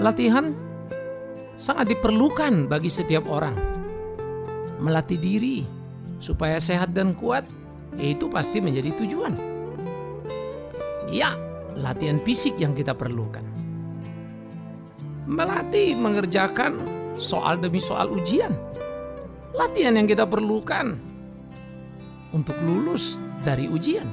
Latihan sangat diperlukan bagi setiap orang. Melatih diri supaya sehat dan kuat, itu pasti menjadi tujuan. Ya, latihan fisik yang kita perlukan. Melatih mengerjakan soal demi soal ujian. Latihan yang kita perlukan untuk lulus dari ujian.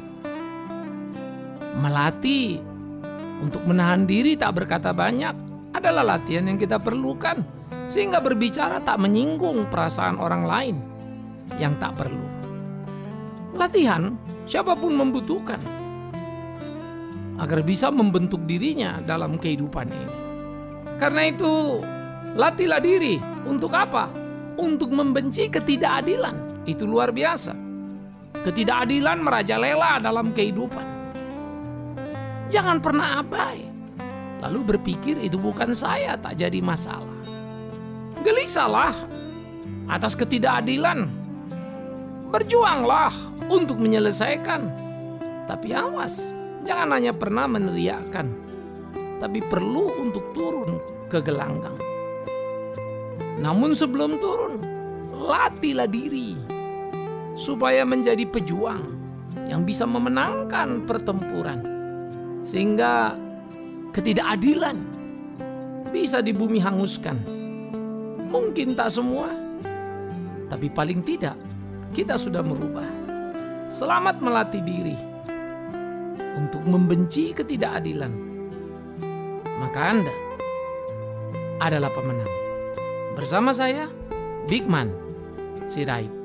Melatih untuk menahan diri tak berkata banyak adalah latihan yang kita perlukan, sehingga berbicara tak menyinggung perasaan orang lain yang tak perlu. Latihan siapapun membutuhkan agar bisa membentuk dirinya dalam kehidupan ini. Karena itu, latihlah diri. Untuk apa? Untuk membenci ketidakadilan. Itu luar biasa. Ketidakadilan merajalela dalam kehidupan. Jangan pernah abai, lalu berpikir itu bukan saya, tak jadi masalah. Gelisahlah atas ketidakadilan. Berjuanglah untuk menyelesaikan. Tapi awas, jangan hanya pernah meneriakkan, tapi perlu untuk turun ke gelanggang. Namun sebelum turun, latihlah diri supaya menjadi pejuang yang bisa memenangkan pertempuran, sehingga ketidakadilan bisa di bumi hanguskan. Mungkin tak semua, tapi paling tidak kita sudah merubah. Selamat melatih diri untuk membenci ketidakadilan. Maka Anda adalah pemenang. Bersama saya, Bigman Sirait.